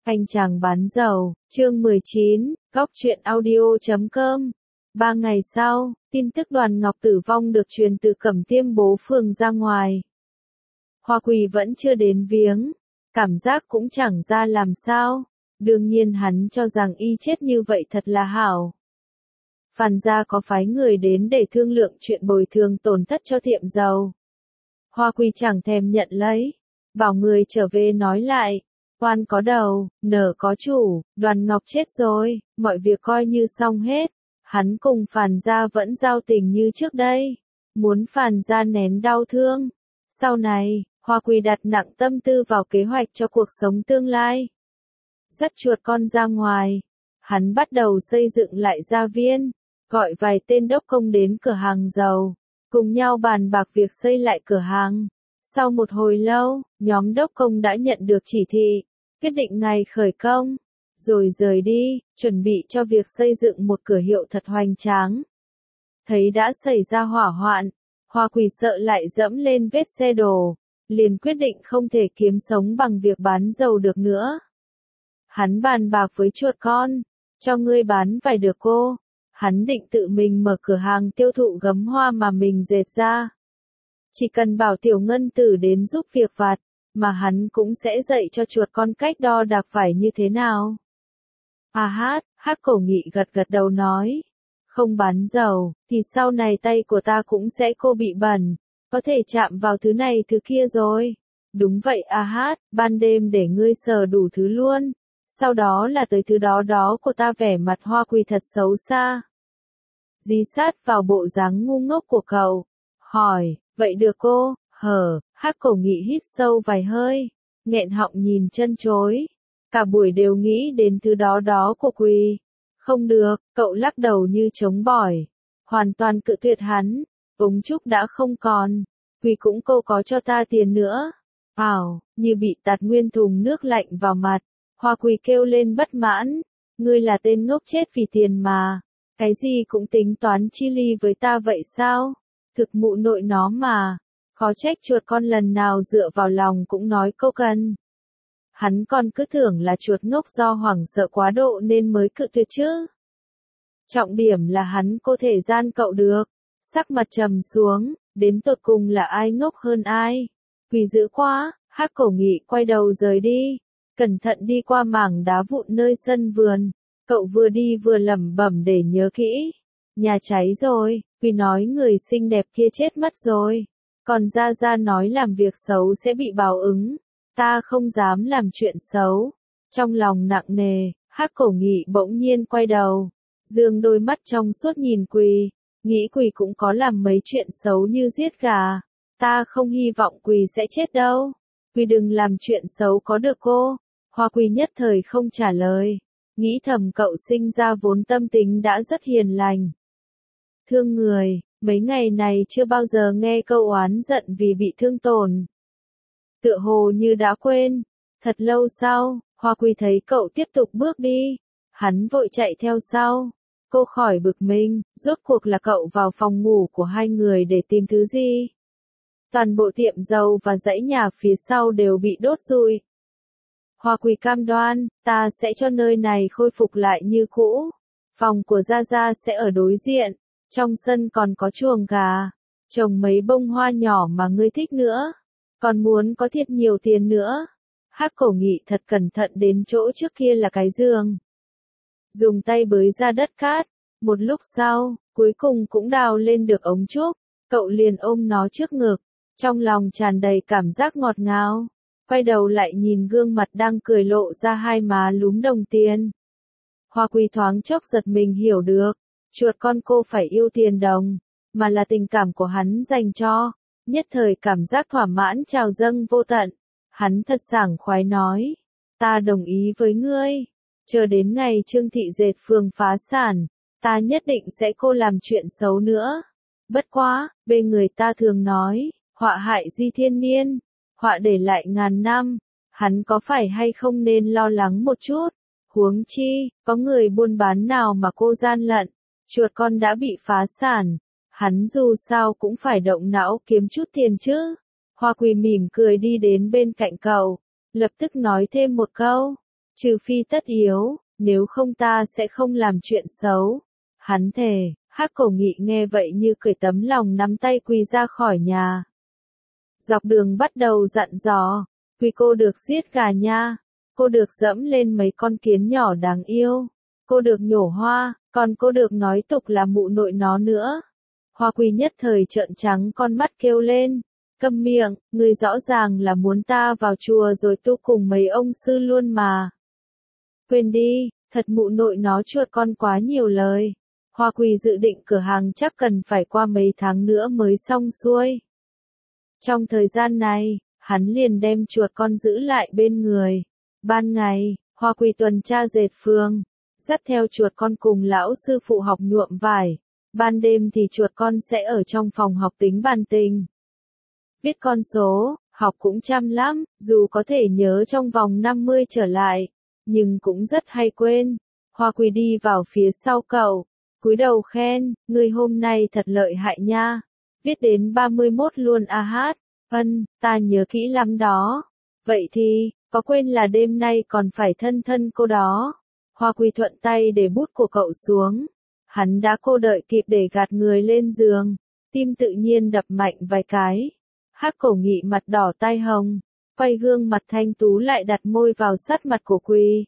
Anh chàng bán dầu, chương 19, góc truyện audio.com. 3 ngày sau, tin tức Đoàn Ngọc tử vong được truyền từ Cẩm Tiêm Bố phường ra ngoài. Hoa Quỳ vẫn chưa đến viếng, cảm giác cũng chẳng ra làm sao, đương nhiên hắn cho rằng y chết như vậy thật là hảo. Phan gia có phái người đến để thương lượng chuyện bồi thường tổn thất cho tiệm dầu. Hoa Quỳ chẳng thèm nhận lấy, bảo người trở về nói lại. Oan có đầu, nở có chủ, Đoàn Ngọc chết rồi, mọi việc coi như xong hết. Hắn cùng Phan gia vẫn giao tình như trước đây, muốn Phan gia nén đau thương. Sau này, Hoa Quỳ đặt nặng tâm tư vào kế hoạch cho cuộc sống tương lai. Dắt chuột con ra ngoài, hắn bắt đầu xây dựng lại gia viên, gọi vài tên đốc công đến cửa hàng dầu, cùng nhau bàn bạc việc xây lại cửa hàng. Sau một hồi lâu, nhóm đốc công đã nhận được chỉ thị, quyết định ngày khởi công, rồi rời đi, chuẩn bị cho việc xây dựng một cửa hiệu thật hoành tráng. Thấy đã xảy ra hỏa hoạn, Hoa Quỳ sợ lại dẫm lên vết xe đổ, liền quyết định không thể kiếm sống bằng việc bán dầu được nữa. Hắn bàn bạc với chuột con, cho ngươi bán vài được cô. Hắn định tự mình mở cửa hàng tiêu thụ gấm hoa mà mình dệt ra. Chỉ cần bảo Tiểu Ngân Tử đến giúp việc vặt, mà hắn cũng sẽ dạy cho chuột con cách đo đạc vải như thế nào. Hắc Cổ Nghị gật gật đầu nói, không bán dầu, thì sau này tay của ta cũng sẽ bị bẩn, có thể chạm vào thứ này thứ kia rồi. Đúng vậy ban đêm để ngươi sờ đủ thứ luôn, sau đó là tới thứ đó của ta. Vẻ mặt Hoa Quỳ thật xấu xa. Dí sát vào bộ dáng ngu ngốc của cậu, hỏi, vậy được cô? Hắc Cổ Nghị hít sâu vài hơi, nghẹn họng nhìn chân chối. Cả buổi đều nghĩ đến thứ đó của Quỳ. Không được, cậu lắc đầu như chống bỏi, hoàn toàn cự tuyệt hắn. Ống trúc đã không còn, Quỳ cũng cô có cho ta tiền nữa. Như bị tạt nguyên thùng nước lạnh vào mặt, Hoa Quỳ kêu lên bất mãn, ngươi là tên ngốc chết vì tiền mà, cái gì cũng tính toán chi ly với ta vậy sao? Thực mụ nội nó mà, khó trách chuột con lần nào dựa vào lòng cũng nói câu cần. Hắn còn cứ tưởng là chuột ngốc do hoảng sợ quá độ nên mới cự tuyệt chứ. Trọng điểm là hắn có thể gian cậu được. Sắc mặt trầm xuống, đến tột cùng là ai ngốc hơn ai? Quỳ dữ quá. Hắc Cổ Nghị quay đầu rời đi, cẩn thận đi qua mảng đá vụn nơi sân vườn. Cậu vừa đi vừa lẩm bẩm để nhớ kỹ. Nhà cháy rồi, Quỳ nói người xinh đẹp kia chết mất rồi. Còn Gia nói làm việc xấu sẽ bị báo ứng. Ta không dám làm chuyện xấu. Trong lòng nặng nề, Hắc Cổ Nghị bỗng nhiên quay đầu, dương đôi mắt trong suốt nhìn Quỳ, nghĩ Quỳ cũng có làm mấy chuyện xấu như giết gà. Ta không hy vọng Quỳ sẽ chết đâu. Quỳ đừng làm chuyện xấu có được cô? Hoa Quỳ nhất thời không trả lời, nghĩ thầm cậu sinh ra vốn tâm tính đã rất hiền lành. Thương người, mấy ngày này chưa bao giờ nghe câu oán giận vì bị thương tổn. Tựa hồ như đã quên. Thật lâu sau, Hoa Quỳ thấy cậu tiếp tục bước đi, hắn vội chạy theo sau. Cô khỏi bực mình, rốt cuộc là cậu vào phòng ngủ của hai người để tìm thứ gì? Toàn bộ tiệm dầu và dãy nhà phía sau đều bị đốt rụi. Hoa Quỳ cam đoan, ta sẽ cho nơi này khôi phục lại như cũ. Phòng của Gia sẽ ở đối diện, trong sân còn có chuồng gà, trồng mấy bông hoa nhỏ mà ngươi thích nữa. Còn muốn có thiệt nhiều tiền nữa. Hắc Cổ Nghị thật cẩn thận đến chỗ trước kia là cái giường. Dùng tay bới ra đất cát, một lúc sau, cuối cùng cũng đào lên được ống trúc. Cậu liền ôm nó trước ngực, trong lòng tràn đầy cảm giác ngọt ngào. Quay đầu lại nhìn gương mặt đang cười lộ ra hai má lúm đồng tiền. Hoa Quỳ thoáng chốc giật mình hiểu được, chuột con cô phải yêu tiền đồng, mà là tình cảm của hắn dành cho. Nhất thời cảm giác thỏa mãn trào dâng vô tận. Hắn thật sảng khoái nói, ta đồng ý với ngươi. Chờ đến ngày Trương Thị Dệt phường phá sản, ta nhất định sẽ làm chuyện xấu nữa. Bất quá, bên người ta thường nói, họa hại di thiên niên, họa để lại ngàn năm. Hắn có phải hay không nên lo lắng một chút? Huống chi, có người buôn bán nào mà cô gian lận, chuột con đã bị phá sản. Hắn dù sao cũng phải động não kiếm chút tiền chứ. Hoa Quỳ mỉm cười đi đến bên cạnh cậu, lập tức nói thêm một câu. Trừ phi tất yếu, nếu không ta sẽ không làm chuyện xấu. Hắn thề. Hắc Cổ Nghị nghe vậy như cởi tấm lòng nắm tay quỳ ra khỏi nhà. Dọc đường bắt đầu dặn dò, Quỳ cô được giết gà nha, cô được dẫm lên mấy con kiến nhỏ đáng yêu, cô được nhổ hoa, còn cô được nói tục là mụ nội nó nữa. Hoa Quỳ nhất thời trợn trắng con mắt kêu lên, câm miệng, ngươi rõ ràng là muốn ta vào chùa rồi tu cùng mấy ông sư luôn mà. Quên đi, thật mụ nội nó chuột con quá nhiều lời. Hoa Quỳ dự định cửa hàng chắc cần phải qua mấy tháng nữa mới xong xuôi. Trong thời gian này, hắn liền đem chuột con giữ lại bên người. Ban ngày, Hoa Quỳ tuần tra dệt phường, dắt theo chuột con cùng lão sư phụ học nhuộm vải. Ban đêm thì chuột con sẽ ở trong phòng học tính bàn tình. Viết con số, học cũng chăm lắm, dù có thể nhớ trong vòng 50 trở lại, nhưng cũng rất hay quên. Hoa Quỳ đi vào phía sau cậu, cúi đầu khen, ngươi hôm nay thật lợi hại nha. Viết đến 31 luôn a hát. Ta nhớ kỹ lắm đó. Vậy thì, có quên là đêm nay còn phải thân thân cô đó. Hoa Quỳ thuận tay để bút của cậu xuống. Hắn đã cô đợi kịp để gạt người lên giường. Tim tự nhiên đập mạnh vài cái. Hắc Cổ Nghị mặt đỏ tai hồng. Quay gương mặt thanh tú lại đặt môi vào sát mặt của Quỳ.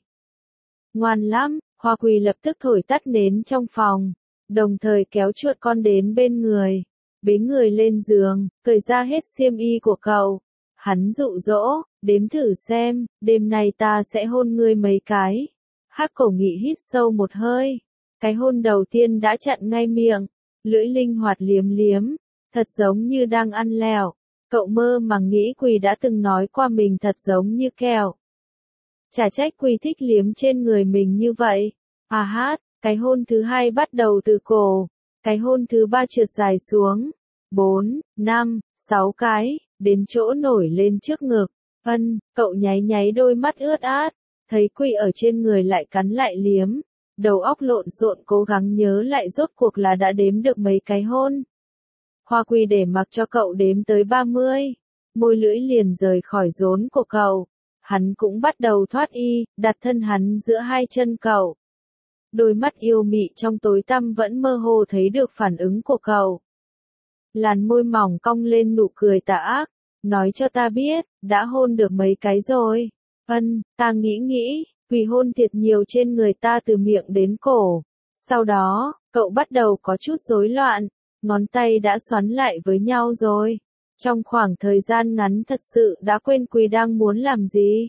Ngoan lắm, Hoa Quỳ lập tức thổi tắt nến trong phòng. Đồng thời kéo chuột con đến bên người. Bế người lên giường, cởi ra hết xiêm y của cậu. Hắn dụ dỗ, đếm thử xem, đêm nay ta sẽ hôn ngươi mấy cái. Hắc Cổ Nghị hít sâu một hơi. Cái hôn đầu tiên đã chặn ngay miệng, lưỡi linh hoạt liếm liếm, thật giống như đang ăn lẹo. Cậu mơ màng nghĩ Quỳ đã từng nói qua mình thật giống như kẹo. Chả trách Quỳ thích liếm trên người mình như vậy. À hát, cái hôn thứ hai bắt đầu từ cổ. Cái hôn thứ ba trượt dài xuống. 4, 5, 6 cái, đến chỗ nổi lên trước ngực. Cậu nháy nháy đôi mắt ướt át, thấy Quỳ ở trên người lại cắn lại liếm. Đầu óc lộn xộn cố gắng nhớ lại rốt cuộc là đã đếm được mấy cái hôn. Hoa Quỳ để mặc cho cậu đếm tới 30. Môi lưỡi liền rời khỏi rốn của cậu. Hắn cũng bắt đầu thoát y, đặt thân hắn giữa hai chân cậu. Đôi mắt yêu mị trong tối tăm vẫn mơ hồ thấy được phản ứng của cậu. Làn môi mỏng cong lên nụ cười tà ác. Nói cho ta biết, đã hôn được mấy cái rồi. Ta nghĩ, Quỳ hôn thiệt nhiều trên người ta từ miệng đến cổ. Sau đó, cậu bắt đầu có chút rối loạn. Ngón tay đã xoắn lại với nhau rồi. Trong khoảng thời gian ngắn thật sự đã quên Quỳ đang muốn làm gì.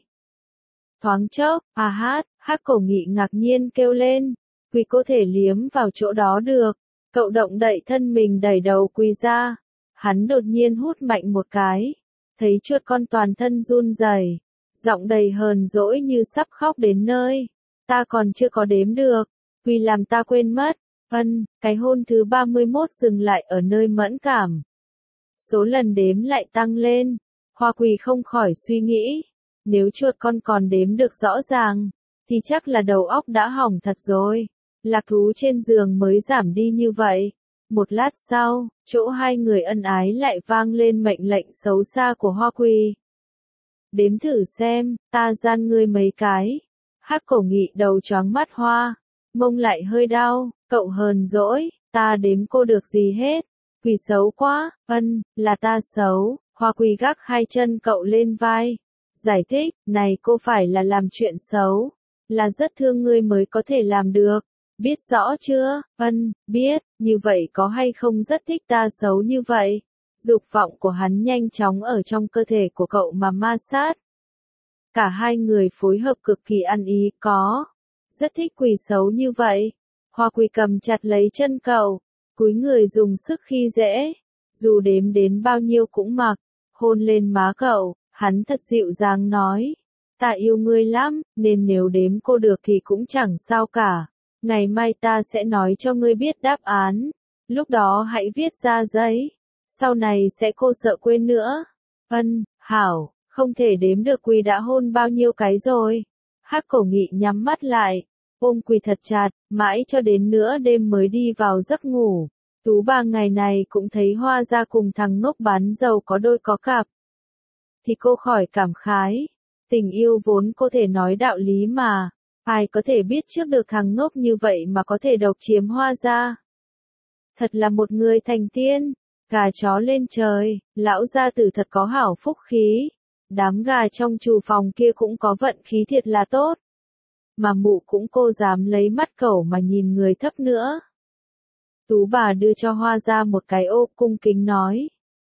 Thoáng chốc, à hát, Hắc Cổ Nghị ngạc nhiên kêu lên. Quỳ có thể liếm vào chỗ đó được. Cậu động đậy thân mình đẩy đầu Quỳ ra. Hắn đột nhiên hút mạnh một cái. Thấy chuột con toàn thân run rẩy, giọng đầy hờn dỗi như sắp khóc đến nơi. Ta còn chưa có đếm được. Quỳ làm ta quên mất. Cái hôn thứ 31 dừng lại ở nơi mẫn cảm. Số lần đếm lại tăng lên. Hoa Quỳ không khỏi suy nghĩ. Nếu chuột con còn đếm được rõ ràng, thì chắc là đầu óc đã hỏng thật rồi. Lạc thú trên giường mới giảm đi như vậy. Một lát sau, chỗ hai người ân ái lại vang lên mệnh lệnh xấu xa của Hoa Quỳ. Đếm thử xem, ta gian ngươi mấy cái. Hắc Cổ Nghị đầu choáng mắt hoa. Mông lại hơi đau, cậu hờn dỗi, ta đếm cô được gì hết. Quỳ xấu quá, là ta xấu. Hoa Quỳ gác hai chân cậu lên vai. Giải thích, này cô phải là làm chuyện xấu. Là rất thương ngươi mới có thể làm được. Biết rõ chưa? Biết, như vậy có hay không rất thích ta xấu như vậy? Dục vọng của hắn nhanh chóng ở trong cơ thể của cậu mà ma sát. Cả hai người phối hợp cực kỳ ăn ý, có. Rất thích Quỳ xấu như vậy. Hoa Quỳ cầm chặt lấy chân cậu, cúi người dùng sức khi dễ. Dù đếm đến bao nhiêu cũng mặc, hôn lên má cậu, hắn thật dịu dàng nói. Ta yêu ngươi lắm, nên nếu đếm cô được thì cũng chẳng sao cả. Ngày mai ta sẽ nói cho ngươi biết đáp án. Lúc đó hãy viết ra giấy. Sau này sẽ cô sợ quên nữa. Hảo, không thể đếm được Quỳ đã hôn bao nhiêu cái rồi. Hắc Cổ Nghị nhắm mắt lại, ôm Quỳ thật chặt, mãi cho đến nửa đêm mới đi vào giấc ngủ. Tú Bà ngày này cũng thấy Hoa ra cùng thằng ngốc bán dầu có đôi có cặp. Thì cô khỏi cảm khái. Tình yêu vốn có thể nói đạo lý mà. Ai có thể biết trước được thằng ngốc như vậy mà có thể độc chiếm Hoa gia. Thật là một người thành tiên. Gà chó lên trời, lão gia tử thật có hảo phúc khí. Đám gà trong trù phòng kia cũng có vận khí thiệt là tốt. Mà mụ cũng cô dám lấy mắt cẩu mà nhìn người thấp nữa. Tú bà đưa cho Hoa gia một cái ô cung kính nói.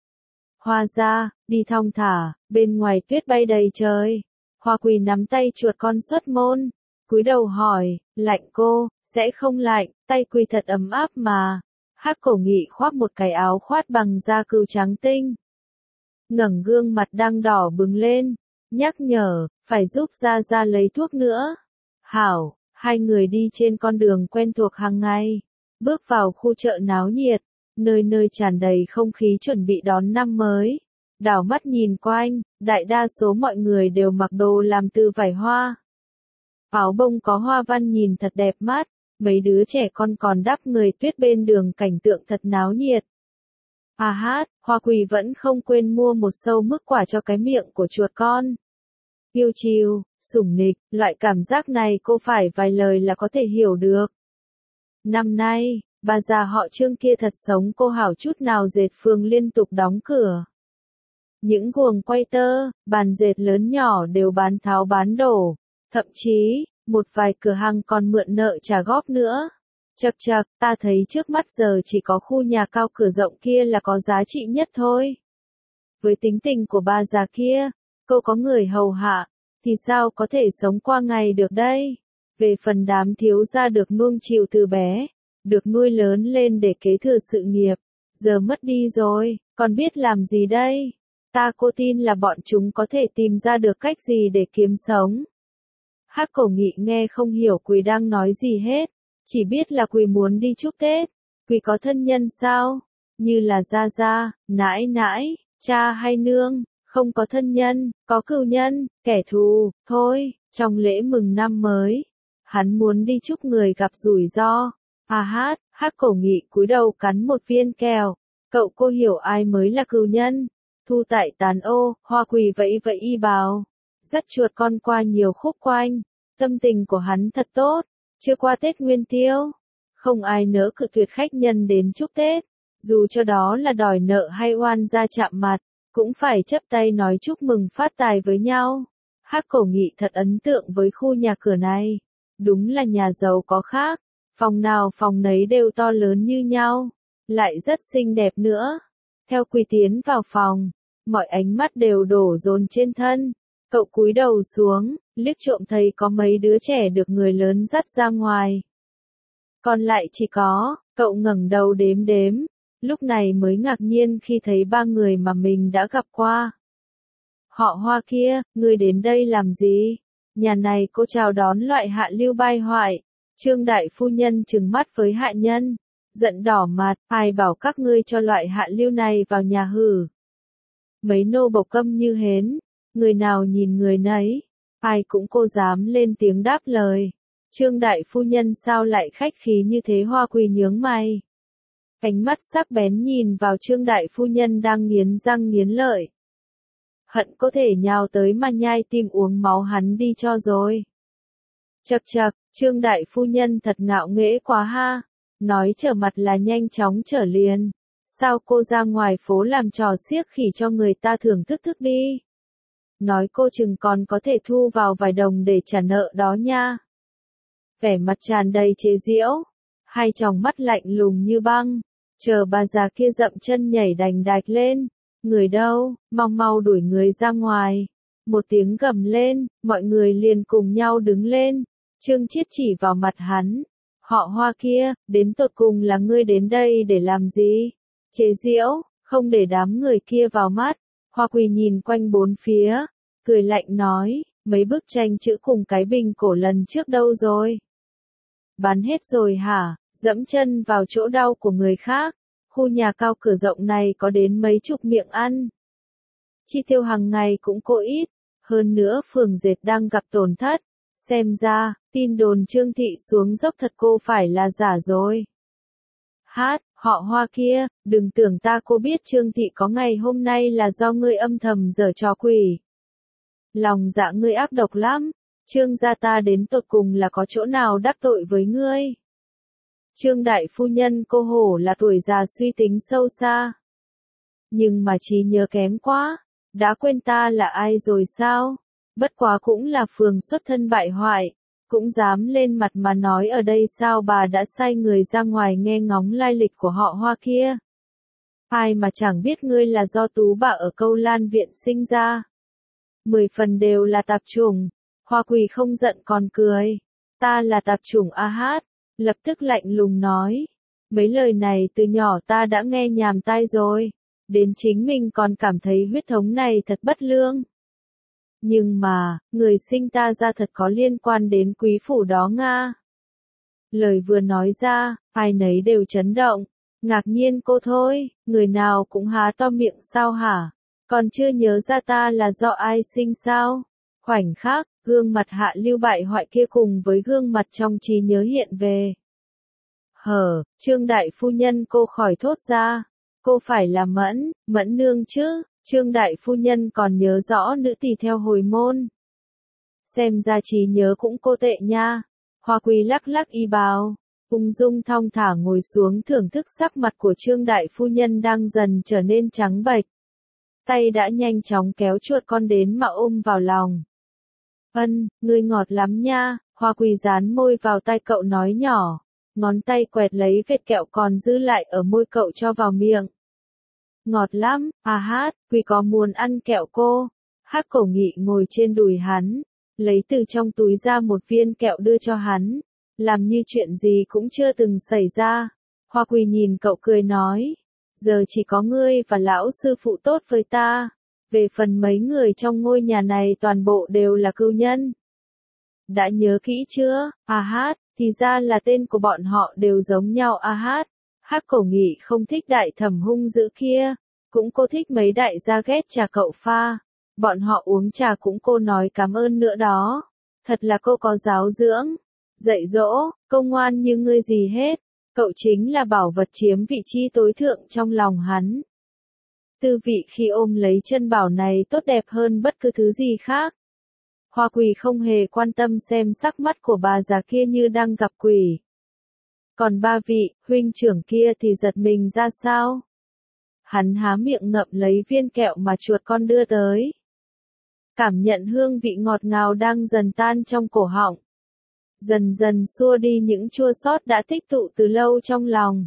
Hoa gia, đi thong thả, bên ngoài tuyết bay đầy trời. Hoa Quỳ nắm tay chuột con xuất môn, cúi đầu hỏi, lạnh cô, sẽ không lạnh, tay Quỳ thật ấm áp mà. Hắc Cổ Nghị khoác một cái áo khoát bằng da cừu trắng tinh. Ngẩng gương mặt đang đỏ bừng lên, nhắc nhở, phải giúp Gia Gia lấy thuốc nữa. Hảo, hai người đi trên con đường quen thuộc hàng ngày, bước vào khu chợ náo nhiệt, nơi nơi tràn đầy không khí chuẩn bị đón năm mới. Đảo mắt nhìn quanh, đại đa số mọi người đều mặc đồ làm từ vải hoa. Áo bông có hoa văn nhìn thật đẹp mắt, mấy đứa trẻ con còn đắp người tuyết bên đường cảnh tượng thật náo nhiệt. À hát, Hoa Quỳ vẫn không quên mua một sâu mức quả cho cái miệng của chuột con. Yêu chiều, sủng nịch, loại cảm giác này cô phải vài lời là có thể hiểu được. Năm nay, bà già họ Trương kia thật sống cô hảo chút nào dệt phường liên tục đóng cửa. Những guồng quay tơ, bàn dệt lớn nhỏ đều bán tháo bán đổ, thậm chí, một vài cửa hàng còn mượn nợ trả góp nữa. Chậc chậc, ta thấy trước mắt giờ chỉ có khu nhà cao cửa rộng kia là có giá trị nhất thôi. Với tính tình của bà già kia, cô có người hầu hạ, thì sao có thể sống qua ngày được đây? Về phần đám thiếu gia được nuông chiều từ bé, được nuôi lớn lên để kế thừa sự nghiệp, giờ mất đi rồi, còn biết làm gì đây? Cô tin là bọn chúng có thể tìm ra được cách gì để kiếm sống. Hắc Cổ Nghị nghe không hiểu Quỳ đang nói gì hết, chỉ biết là Quỳ muốn đi chúc Tết. Quỳ có thân nhân sao? Như là gia gia, nãi nãi, cha hay nương, không có thân nhân, có cừu nhân, kẻ thù, thôi, trong lễ mừng năm mới, hắn muốn đi chúc người gặp rủi ro. À hát, Hắc Cổ Nghị cúi đầu cắn một viên kẹo, cậu cô hiểu ai mới là cừu nhân. Thu tại tán ô, Hoa Quỳ vẫy vẫy y bào, dắt chuột con qua nhiều khúc quanh, tâm tình của hắn thật tốt, chưa qua Tết Nguyên Tiêu, không ai nỡ cự tuyệt khách nhân đến chúc Tết, dù cho đó là đòi nợ hay oan gia chạm mặt, cũng phải chấp tay nói chúc mừng phát tài với nhau. Hắc Cổ Nghị thật ấn tượng với khu nhà cửa này, đúng là nhà giàu có khác, phòng nào phòng nấy đều to lớn như nhau, lại rất xinh đẹp nữa. Theo Quỳ tiến vào phòng, mọi ánh mắt đều đổ dồn trên thân. Cậu cúi đầu xuống, liếc trộm thấy có mấy đứa trẻ được người lớn dắt ra ngoài. Còn lại chỉ có, cậu ngẩng đầu đếm đếm, lúc này mới ngạc nhiên khi thấy ba người mà mình đã gặp qua. Họ Hoa kia, ngươi đến đây làm gì? Nhà này cô chào đón loại hạ lưu bai hoại. Trương đại phu nhân trừng mắt với hạ nhân, giận đỏ mặt, ai bảo các ngươi cho loại hạ lưu này vào nhà hử? Mấy nô bộc câm như hến, người nào nhìn người nấy, ai cũng cô dám lên tiếng đáp lời. Trương đại phu nhân sao lại khách khí như thế? Hoa Quỳ nhướng mày. Ánh mắt sắc bén nhìn vào Trương đại phu nhân đang nghiến răng nghiến lợi. Hận có thể nhào tới mà nhai tim uống máu hắn đi cho rồi. Chậc chậc, Trương đại phu nhân thật ngạo nghễ quá ha, nói trở mặt là nhanh chóng trở liền. Sao cô ra ngoài phố làm trò xiếc khỉ cho người ta thưởng thức thức đi. Nói cô chừng còn có thể thu vào vài đồng để trả nợ đó nha. Vẻ mặt tràn đầy chế giễu, hai tròng mắt lạnh lùng như băng, chờ bà già kia dậm chân nhảy đành đạch lên. Người đâu, mau mau đuổi người ra ngoài. Một tiếng gầm lên, mọi người liền cùng nhau đứng lên. Trương Chiết chỉ vào mặt hắn. Họ Hoa kia, đến tột cùng là ngươi đến đây để làm gì? Chế giễu, không để đám người kia vào mắt. Hoa Quỳ nhìn quanh bốn phía, cười lạnh nói, mấy bức tranh chữ cùng cái bình cổ lần trước đâu rồi? Bán hết rồi hả? Dẫm chân vào chỗ đau của người khác. Khu nhà cao cửa rộng này có đến mấy chục miệng ăn. Chi tiêu hàng ngày cũng có ít. Hơn nữa phường dệt đang gặp tổn thất. Xem ra, tin đồn Trương Thị xuống dốc thật cô phải là giả rồi. Hát, họ Hoa kia, đừng tưởng ta cô biết Trương Thị có ngày hôm nay là do ngươi âm thầm giở trò quỷ. lòng dạ ngươi ác độc lắm, Trương gia ta đến tột cùng là có chỗ nào đắc tội với ngươi. Trương đại phu nhân cô hổ là tuổi già suy tính sâu xa. Nhưng mà trí nhớ kém quá, đã quên ta là ai rồi sao? Bất quá cũng là phường xuất thân bại hoại, cũng dám lên mặt mà nói ở đây sao bà đã sai người ra ngoài nghe ngóng lai lịch của họ Hoa kia. Ai mà chẳng biết ngươi là do tú bà ở Câu Lan viện sinh ra. 10 phần đều là tạp chủng. Hoa Quỳ không giận còn cười. Ta là tạp chủng a hát, lập tức lạnh lùng nói. Mấy lời này từ nhỏ ta đã nghe nhàm tai rồi, đến chính mình còn cảm thấy huyết thống này thật bất lương. Nhưng mà, người sinh ta ra thật có liên quan đến quý phủ đó Nga. Lời vừa nói ra, ai nấy đều chấn động, ngạc nhiên cô thôi, người nào cũng há to miệng sao hả, còn chưa nhớ ra ta là do ai sinh sao. Khoảnh khắc, gương mặt Hạ Lưu bại hoại kia cùng với gương mặt trong trí nhớ hiện về. Trương đại phu nhân cô khỏi thốt ra, cô phải là Mẫn nương chứ. Trương đại phu nhân còn nhớ rõ nữ tỳ theo hồi môn. Xem ra trí nhớ cũng cô tệ nha. Hoa Quỳ lắc lắc y bào, ung dung thong thả ngồi xuống thưởng thức sắc mặt của Trương đại phu nhân đang dần trở nên trắng bệch. Tay đã nhanh chóng kéo chuột con đến mà ôm vào lòng. Ngươi ngọt lắm nha. Hoa Quỳ dán môi vào tai cậu nói nhỏ, ngón tay quẹt lấy vết kẹo còn dư lại ở môi cậu cho vào miệng. Ngọt lắm, hát, Quỳ có muốn ăn kẹo cô? Hắc Cổ Nghị ngồi trên đùi hắn, lấy từ trong túi ra một viên kẹo đưa cho hắn, làm như chuyện gì cũng chưa từng xảy ra. Hoa Quỳ nhìn cậu cười nói, giờ chỉ có ngươi và lão sư phụ tốt với ta, về phần mấy người trong ngôi nhà này toàn bộ đều là cừu nhân. Đã nhớ kỹ chưa? Hát, thì ra là tên của bọn họ đều giống nhau hát. Hắc Cổ Nghị không thích đại thẩm hung dữ kia, cũng cô thích mấy đại gia ghét trà cậu pha, bọn họ uống trà cũng cô nói cảm ơn nữa đó, thật là cô có giáo dưỡng, dạy dỗ, cô ngoan như ngươi gì hết, cậu chính là bảo vật chiếm vị trí tối thượng trong lòng hắn. Tư vị khi ôm lấy chân bảo này tốt đẹp hơn bất cứ thứ gì khác. Hoa Quỳ không hề quan tâm xem sắc mắt của bà già kia như đang gặp quỷ. Còn ba vị, huynh trưởng kia thì giật mình ra sao? Hắn há miệng ngậm lấy viên kẹo mà chuột con đưa tới. Cảm nhận hương vị ngọt ngào đang dần tan trong cổ họng. Dần dần xua đi những chua xót đã tích tụ từ lâu trong lòng.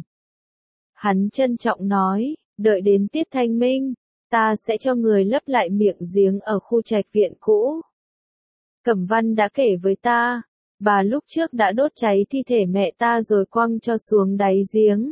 Hắn trân trọng nói, đợi đến tiết thanh minh, ta sẽ cho người lấp lại miệng giếng ở khu trạch viện cũ. Cẩm Văn đã kể với ta, bà lúc trước đã đốt cháy thi thể mẹ ta rồi quăng cho xuống đáy giếng.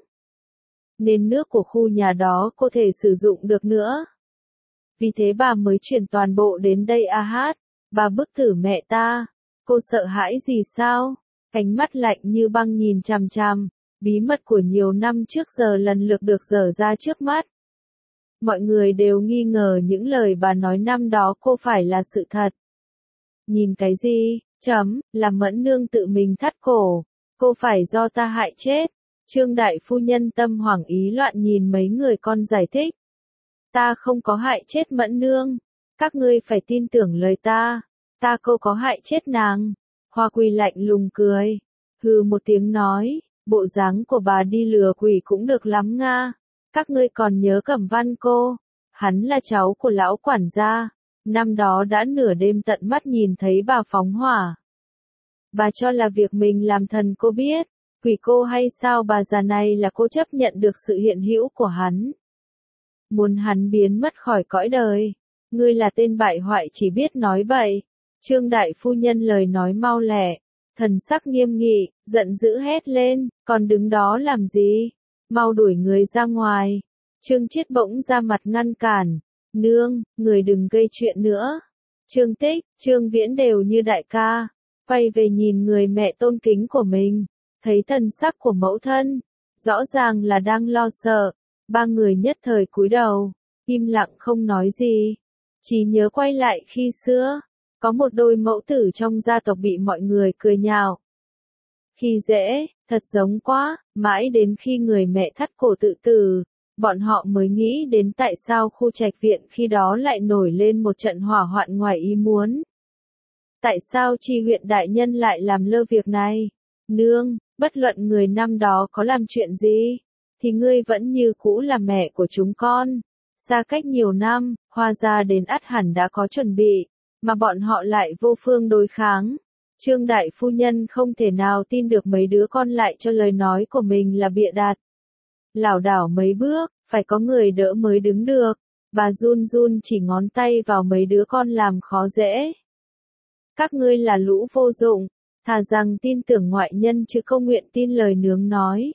Nên nước của khu nhà đó có thể sử dụng được nữa. Vì thế bà mới chuyển toàn bộ đến đây hát. Bà bức thử mẹ ta. Cô sợ hãi gì sao? Ánh mắt lạnh như băng nhìn chằm chằm. Bí mật của nhiều năm trước giờ lần lượt được dở ra trước mắt. Mọi người đều nghi ngờ những lời bà nói năm đó cô phải là sự thật. Nhìn cái gì? Là Mẫn nương tự mình thắt cổ. Cô phải do ta hại chết. Trương đại phu nhân tâm hoảng ý loạn nhìn mấy người con giải thích. Ta không có hại chết Mẫn nương. Các ngươi phải tin tưởng lời ta. Cô có hại chết nàng. Hoa Quỳ lạnh lùng cười. Hừ một tiếng nói. Bộ dáng của bà đi lừa quỷ cũng được lắm nga. Các ngươi còn nhớ Cẩm Văn cô. Hắn là cháu của lão quản gia. Năm đó đã nửa đêm tận mắt nhìn thấy bà phóng hỏa. Bà cho là việc mình làm thần cô biết. Quỷ cô hay sao bà già này là cô chấp nhận được sự hiện hữu của hắn. Muốn hắn biến mất khỏi cõi đời. Ngươi là tên bại hoại chỉ biết nói bậy. Trương đại phu nhân lời nói mau lẹ. Thần sắc nghiêm nghị, giận dữ hét lên, còn đứng đó làm gì? Mau đuổi người ra ngoài. Trương Chiết bỗng ra mặt ngăn cản. Nương, người đừng gây chuyện nữa. Trương Tích, Trương Viễn đều như đại ca. Quay về nhìn người mẹ tôn kính của mình. Thấy thần sắc của mẫu thân. Rõ ràng là đang lo sợ. Ba người nhất thời cúi đầu. Im lặng không nói gì. Chỉ nhớ quay lại khi xưa. Có một đôi mẫu tử trong gia tộc bị mọi người cười nhạo. Khi dễ, thật giống quá, mãi đến khi người mẹ thắt cổ tự tử. bọn họ mới nghĩ đến tại sao khu trạch viện khi đó lại nổi lên một trận hỏa hoạn ngoài ý muốn. Tại sao Tri huyện đại nhân lại làm lơ việc này? Nương, bất luận người năm đó có làm chuyện gì, thì ngươi vẫn như cũ là mẹ của chúng con. Xa cách nhiều năm, Hoa gia đến ắt hẳn đã có chuẩn bị, mà bọn họ lại vô phương đối kháng. Trương đại phu nhân không thể nào tin được mấy đứa con lại cho lời nói của mình là bịa đặt. Lảo đảo mấy bước, phải có người đỡ mới đứng được. Bà run run chỉ ngón tay vào mấy đứa con làm khó dễ. Các ngươi là lũ vô dụng, thà rằng tin tưởng ngoại nhân chứ không nguyện tin lời nướng nói.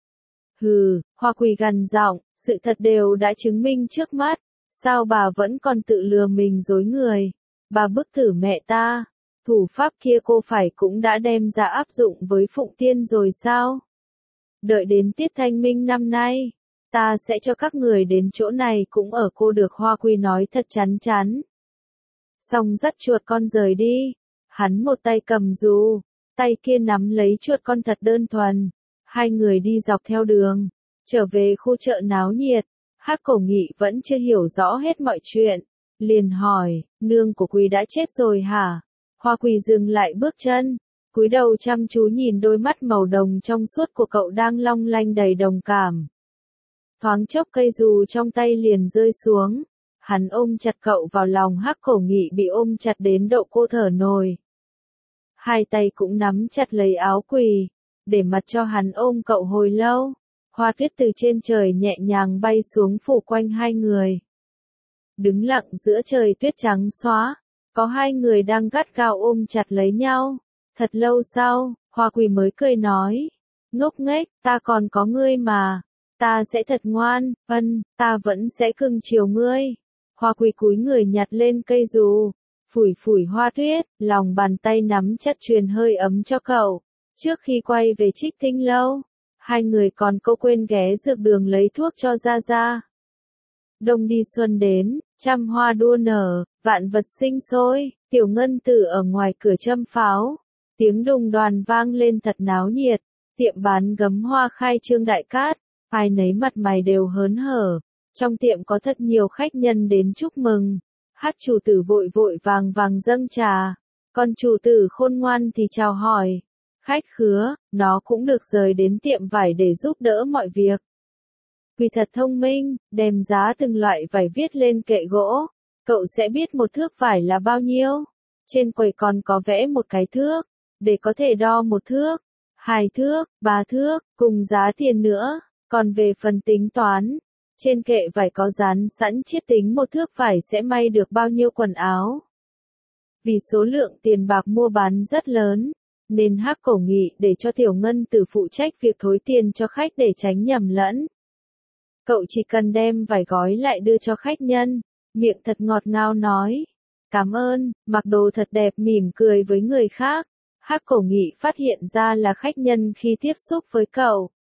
Hừ, Hoa Quỳ gằn giọng, sự thật đều đã chứng minh trước mắt, sao bà vẫn còn tự lừa mình dối người? Bà bức thử mẹ ta, thủ pháp kia cô phải cũng đã đem ra áp dụng với Phụng Tiên rồi sao? Đợi đến tiết thanh minh năm nay, ta sẽ cho các người đến chỗ này cũng ở cô được. Hoa Quy nói thật chắn chắn. Xong dắt chuột con rời đi, hắn một tay cầm dù, tay kia nắm lấy chuột con thật đơn thuần. Hai người đi dọc theo đường, trở về khu chợ náo nhiệt. Hắc Cổ Nghị vẫn chưa hiểu rõ hết mọi chuyện, liền hỏi, nương của Quý đã chết rồi hả? Hoa Quỳ dừng lại bước chân, cúi đầu chăm chú nhìn đôi mắt màu đồng trong suốt của cậu đang long lanh đầy đồng cảm. Thoáng chốc cây dù trong tay liền rơi xuống, hắn ôm chặt cậu vào lòng. Hắc Cổ Nghị bị ôm chặt đến độ cô thở nồi. Hai tay cũng nắm chặt lấy áo Quỳ, để mặc cho hắn ôm cậu hồi lâu. Hoa tuyết từ trên trời nhẹ nhàng bay xuống phủ quanh hai người. Đứng lặng giữa trời tuyết trắng xóa, có hai người đang gắt gao ôm chặt lấy nhau. Thật lâu sau, Hoa Quỳ mới cười nói, ngốc nghếch, ta còn có ngươi mà, ta sẽ thật ngoan, ta vẫn sẽ cưng chiều ngươi. Hoa Quỳ cúi người nhặt lên cây dù, phủi phủi hoa tuyết, lòng bàn tay nắm chặt truyền hơi ấm cho cậu. Trước khi quay về Trích Tinh lâu, hai người còn câu quên ghé dược đường lấy thuốc cho Gia Gia. Đông đi xuân đến, trăm hoa đua nở, vạn vật sinh sôi, Tiểu Ngân Tử ở ngoài cửa châm pháo. Tiếng đùng đoàn vang lên thật náo nhiệt, tiệm bán gấm hoa khai trương đại cát, ai nấy mặt mày đều hớn hở. Trong tiệm có thật nhiều khách nhân đến chúc mừng. Hắc chủ tử vội vội vàng vàng dâng trà, còn chủ tử khôn ngoan thì chào hỏi. Khách khứa, nó cũng được rời đến tiệm vải để giúp đỡ mọi việc. Vì thật thông minh, đem giá từng loại vải viết lên kệ gỗ, cậu sẽ biết một thước vải là bao nhiêu. Trên quầy còn có vẽ một cái thước, để có thể đo một thước, 2 thước, 3 thước, cùng giá tiền nữa. Còn về phần tính toán, trên kệ vải có dán sẵn chiết tính một thước vải sẽ may được bao nhiêu quần áo. Vì số lượng tiền bạc mua bán rất lớn, nên Hắc Cổ Nghị để cho Tiểu Ngân Tử phụ trách việc thối tiền cho khách để tránh nhầm lẫn. Cậu chỉ cần đem vải gói lại đưa cho khách nhân, miệng thật ngọt ngào nói, cảm ơn, mặc đồ thật đẹp, mỉm cười với người khác. Hắc Cổ Nghị phát hiện ra là khách nhân khi tiếp xúc với cậu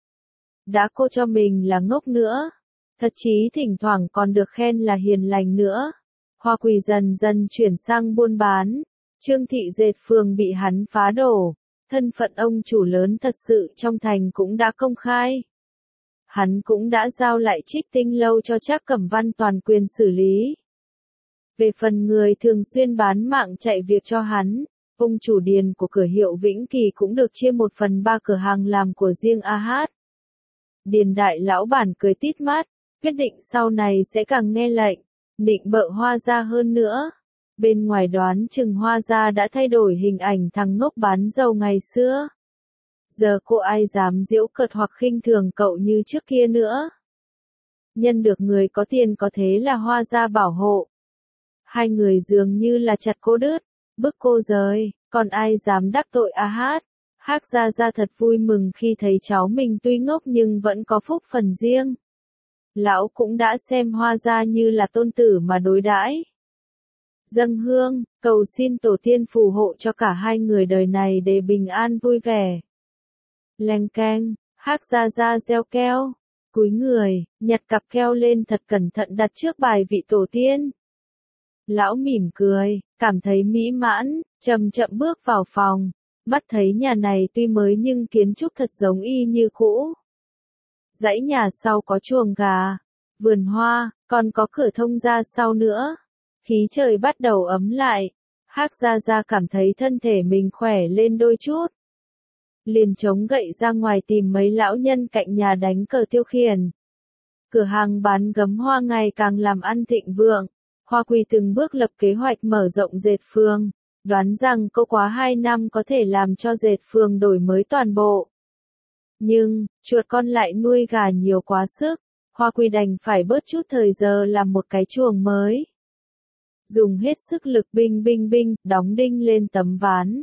đã cô cho mình là ngốc nữa, thật chí thỉnh thoảng còn được khen là hiền lành nữa. Hoa Quỳ dần dần chuyển sang buôn bán, Trương thị dệt phường bị hắn phá đổ, thân phận ông chủ lớn thật sự trong thành cũng đã công khai. Hắn cũng đã giao lại Trích Tinh lâu cho Trác Cẩm Văn toàn quyền xử lý. Về phần người thường xuyên bán mạng chạy việc cho hắn, ông chủ điền của cửa hiệu Vĩnh Kỳ cũng được chia 1/3 cửa hàng làm của riêng AH. Điền đại lão bản cười tít mắt, quyết định sau này sẽ càng nghe lệnh, định bợ Hoa gia hơn nữa. Bên ngoài đoán chừng Hoa gia đã thay đổi hình ảnh thằng ngốc bán dầu ngày xưa. Giờ cô ai dám giễu cợt hoặc khinh thường cậu như trước kia nữa. Nhân được người có tiền có thế là Hoa gia bảo hộ. Hai người dường như là chặt cô đứt, bức cô rời, còn ai dám đắc tội AH. Hắc Gia Gia thật vui mừng khi thấy cháu mình tuy ngốc nhưng vẫn có phúc phần riêng. Lão cũng đã xem Hoa gia như là tôn tử mà đối đãi. Dâng hương, cầu xin tổ tiên phù hộ cho cả hai người đời này để bình an vui vẻ. Leng keng, Hắc Gia Gia gieo keo, cúi người, nhặt cặp keo lên thật cẩn thận đặt trước bài vị tổ tiên. Lão mỉm cười, cảm thấy mỹ mãn, chậm chậm bước vào phòng, mắt thấy nhà này tuy mới nhưng kiến trúc thật giống y như cũ. Dãy nhà sau có chuồng gà, vườn hoa, còn có cửa thông ra sau nữa. Khí trời bắt đầu ấm lại. Hắc Gia Gia cảm thấy thân thể mình khỏe lên đôi chút. Liền chống gậy ra ngoài tìm mấy lão nhân cạnh nhà đánh cờ tiêu khiển. Cửa hàng bán gấm hoa ngày càng làm ăn thịnh vượng. Hoa Quỳ từng bước lập kế hoạch mở rộng dệt phường, đoán rằng cô quá 2 năm có thể làm cho dệt phường đổi mới toàn bộ. Nhưng, chuột con lại nuôi gà nhiều quá sức, Hoa Quỳ đành phải bớt chút thời giờ làm một cái chuồng mới. Dùng hết sức lực binh, đóng đinh lên tấm ván.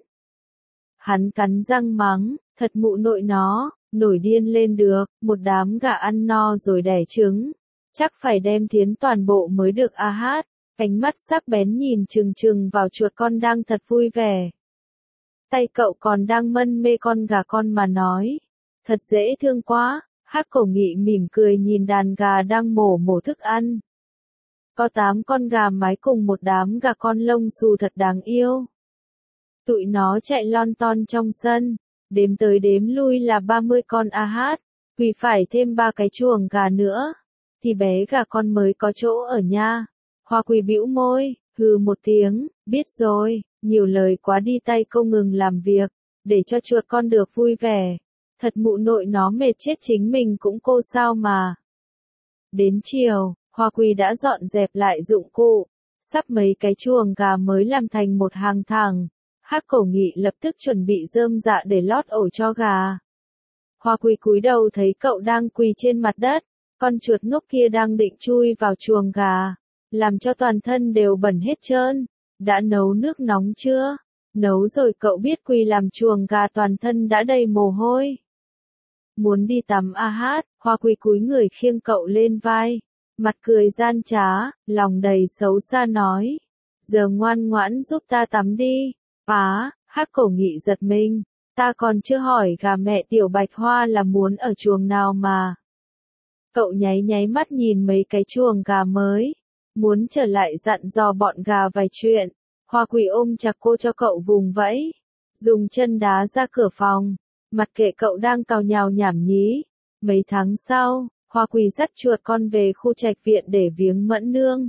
Hắn cắn răng mắng, thật mụ nội nó, nổi điên lên được, một đám gà ăn no rồi đẻ trứng. Chắc phải đem thiến toàn bộ mới được a hát. Ánh mắt sắc bén nhìn chừng vào chuột con đang thật vui vẻ. Tay cậu còn đang mân mê con gà con mà nói. Thật dễ thương quá, Hắc Cổ Nghị mỉm cười nhìn đàn gà đang mổ thức ăn. Có 8 con gà mái cùng một đám gà con lông xù thật đáng yêu. Tụi nó chạy lon ton trong sân, đếm tới đếm lui là 30 con a hát, vì phải thêm 3 cái chuồng gà nữa, thì bé gà con mới có chỗ ở nha. Hoa Quỳ bĩu môi, hừ một tiếng, biết rồi, nhiều lời quá đi tay cô ngừng làm việc, để cho chuột con được vui vẻ. Thật mụ nội nó mệt chết chính mình cũng cô sao mà. Đến chiều, Hoa Quỳ đã dọn dẹp lại dụng cụ, sắp mấy cái chuồng gà mới làm thành một hàng thẳng. Hắc Cổ Nghị lập tức chuẩn bị rơm dạ để lót ổ cho gà. Hoa Quỳ cúi đầu thấy cậu đang quỳ trên mặt đất, con chuột ngốc kia đang định chui vào chuồng gà, làm cho toàn thân đều bẩn hết trơn. Đã nấu nước nóng chưa? Nấu rồi cậu biết quỳ làm chuồng gà toàn thân đã đầy mồ hôi. Muốn đi tắm a hát, Hoa Quỳ cúi người khiêng cậu lên vai, mặt cười gian trá, lòng đầy xấu xa nói. Giờ ngoan ngoãn giúp ta tắm đi. Hắc Cổ Nghị giật mình, ta còn chưa hỏi gà mẹ Tiểu Bạch Hoa là muốn ở chuồng nào mà. Cậu nháy mắt nhìn mấy cái chuồng gà mới, muốn trở lại dặn dò bọn gà vài chuyện. Hoa Quỳ ôm chặt cô cho cậu vùng vẫy, dùng chân đá ra cửa phòng, mặt kệ cậu đang cào nhào nhảm nhí. Mấy tháng sau, Hoa Quỳ dắt chuột con về khu trạch viện để viếng Mẫn Nương.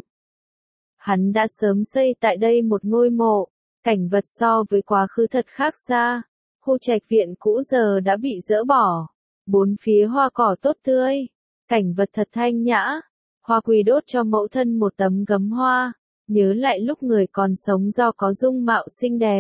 Hắn đã sớm xây tại đây một ngôi mộ. Cảnh vật so với quá khứ thật khác xa, khu trạch viện cũ giờ đã bị dỡ bỏ, bốn phía hoa cỏ tốt tươi, cảnh vật thật thanh nhã. Hoa Quỳ đốt cho mẫu thân một tấm gấm hoa, nhớ lại lúc người còn sống do có dung mạo xinh đẹp,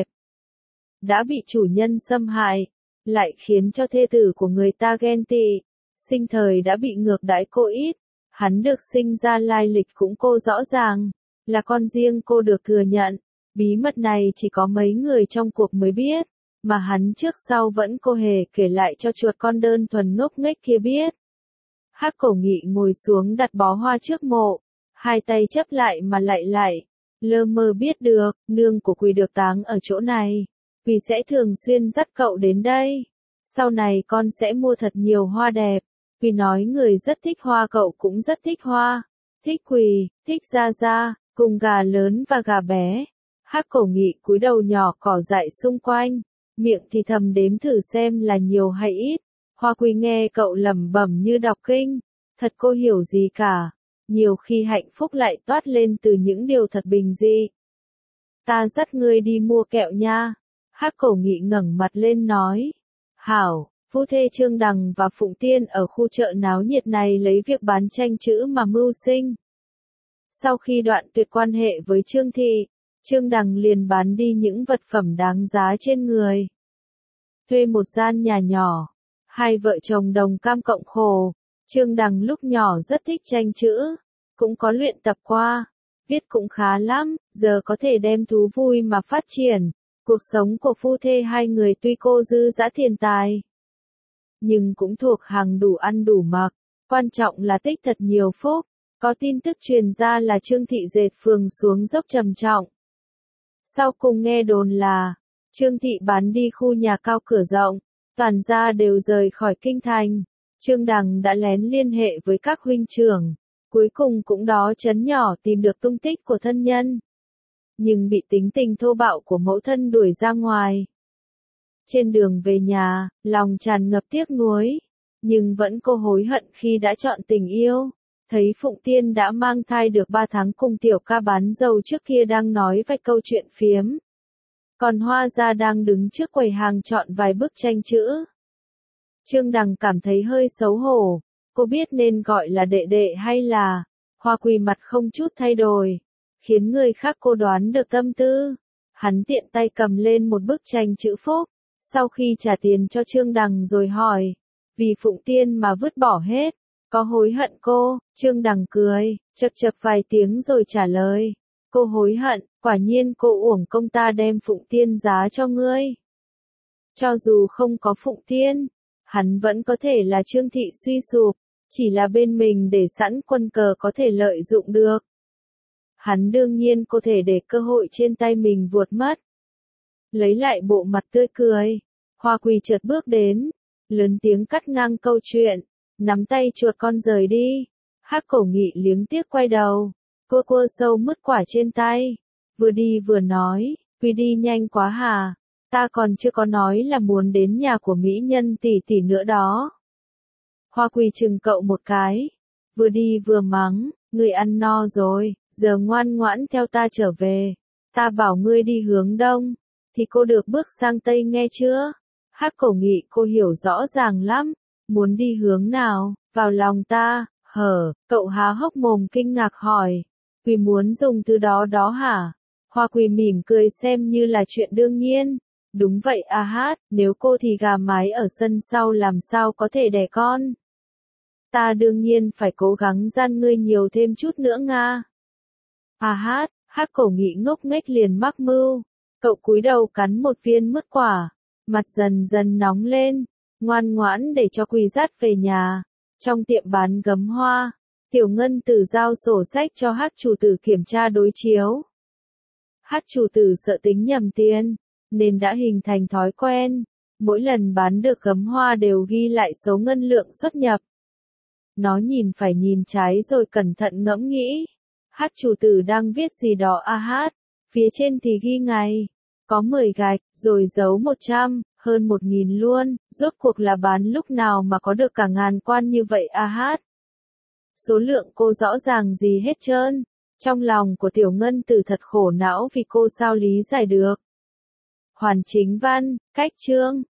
đã bị chủ nhân xâm hại, lại khiến cho thê tử của người ta ghen tị, sinh thời đã bị ngược đãi cô ít. Hắn được sinh ra lai lịch cũng cô rõ ràng, là con riêng cô được thừa nhận. Bí mật này chỉ có mấy người trong cuộc mới biết, mà hắn trước sau vẫn cô hề kể lại cho chuột con đơn thuần ngốc nghếch kia biết. Hắc Cổ Nghị ngồi xuống đặt bó hoa trước mộ, hai tay chấp lại mà lại, lơ mơ biết được, nương của Quỳ được táng ở chỗ này, Quỳ sẽ thường xuyên dắt cậu đến đây. Sau này con sẽ mua thật nhiều hoa đẹp. Quỳ nói người rất thích hoa, cậu cũng rất thích hoa, thích Quỳ, thích Gia Gia, cùng gà lớn và gà bé. Hắc Cổ Nghị cúi đầu nhỏ cỏ dại xung quanh, miệng thì thầm đếm thử xem là nhiều hay ít. Hoa Quỳ nghe cậu lẩm bẩm như đọc kinh, thật cô hiểu gì cả, nhiều khi hạnh phúc lại toát lên từ những điều thật bình dị. Ta dắt ngươi đi mua kẹo nha. Hắc Cổ Nghị ngẩng mặt lên nói. Hảo, phu thê Trương Đằng và Phụng Tiên ở khu chợ náo nhiệt này lấy việc bán tranh chữ mà mưu sinh. Sau khi đoạn tuyệt quan hệ với Trương Thị, Trương Đằng liền bán đi những vật phẩm đáng giá trên người. Thuê một gian nhà nhỏ, hai vợ chồng đồng cam cộng khổ. Trương Đằng lúc nhỏ rất thích tranh chữ, cũng có luyện tập qua, viết cũng khá lắm, giờ có thể đem thú vui mà phát triển. Cuộc sống của phu thê hai người tuy cô dư dã tiền tài, nhưng cũng thuộc hàng đủ ăn đủ mặc, quan trọng là tích thật nhiều phúc. Có tin tức truyền ra là Trương Thị dệt phường xuống dốc trầm trọng. Sau cùng nghe đồn là, Trương Thị bán đi khu nhà cao cửa rộng, toàn gia đều rời khỏi kinh thành. Trương Đằng đã lén liên hệ với các huynh trưởng, cuối cùng cũng đó chấn nhỏ tìm được tung tích của thân nhân. Nhưng bị tính tình thô bạo của mẫu thân đuổi ra ngoài. Trên đường về nhà, lòng tràn ngập tiếc nuối, nhưng vẫn cô hối hận khi đã chọn tình yêu. thấy Phụng Tiên đã mang thai được 3 tháng cùng tiểu ca bán dầu trước kia đang nói vài câu chuyện phiếm. Còn Hoa Gia đang đứng trước quầy hàng chọn vài bức tranh chữ. Trương Đằng cảm thấy hơi xấu hổ, cô biết nên gọi là đệ đệ hay là. Hoa Quỳ mặt không chút thay đổi, khiến người khác cô đoán được tâm tư. Hắn tiện tay cầm lên một bức tranh chữ phúc, sau khi trả tiền cho Trương Đằng rồi hỏi, vì Phụng Tiên mà vứt bỏ hết, có hối hận cô? Trương Đằng cười, chậc chậc vài tiếng rồi trả lời, cô hối hận, quả nhiên cô uổng công ta đem Phụng Tiên giá cho ngươi. Cho dù không có Phụng Tiên, hắn vẫn có thể là Trương thị suy sụp, chỉ là bên mình để sẵn quân cờ có thể lợi dụng được. Hắn đương nhiên có thể để cơ hội trên tay mình vuột mất. Lấy lại bộ mặt tươi cười, Hoa Quỳ chợt bước đến, lớn tiếng cắt ngang câu chuyện, nắm tay chuột con rời đi. Hắc Cổ Nghị liếng tiếc quay đầu, cua cua sâu mứt quả trên tay, vừa đi vừa nói, Quỳ đi nhanh quá hả, ta còn chưa có nói là muốn đến nhà của mỹ nhân tỷ tỷ nữa đó. Hoa Quỳ chừng cậu một cái, vừa đi vừa mắng, ngươi ăn no rồi, giờ ngoan ngoãn theo ta trở về, ta bảo ngươi đi hướng đông, thì cô được bước sang tây nghe chưa? Hắc Cổ Nghị cô hiểu rõ ràng lắm, muốn đi hướng nào, vào lòng ta, cậu há hốc mồm kinh ngạc hỏi, Quỳ muốn dùng từ đó đó hả? Hoa Quỳ mỉm cười xem như là chuyện đương nhiên, đúng vậy a hát, nếu cô thì gà mái ở sân sau làm sao có thể đẻ con. Ta đương nhiên phải cố gắng gian ngươi nhiều thêm chút nữa nga. A hát, Hắc Cổ Nghị ngốc nghếch liền mắc mưu, cậu cúi đầu cắn một viên mứt quả, mặt dần dần nóng lên, ngoan ngoãn để cho Quỳ dắt về nhà. Trong tiệm bán gấm hoa, Tiểu Ngân Tử giao sổ sách cho Hắc chủ tử kiểm tra đối chiếu. Hắc chủ tử sợ tính nhầm tiền, nên đã hình thành thói quen, mỗi lần bán được gấm hoa đều ghi lại số ngân lượng xuất nhập. Nó nhìn phải nhìn trái rồi cẩn thận ngẫm nghĩ. Hắc chủ tử đang viết gì đó a hát, phía trên thì ghi ngày, có 10 gạch, rồi dấu 100, hơn 1000 luôn, rốt cuộc là bán lúc nào mà có được cả ngàn quan như vậy a hát. Số lượng cô rõ ràng gì hết trơn, trong lòng của Tiểu Ngân Tử thật khổ não vì cô sao lý giải được. Hoàn chính văn, cách chương.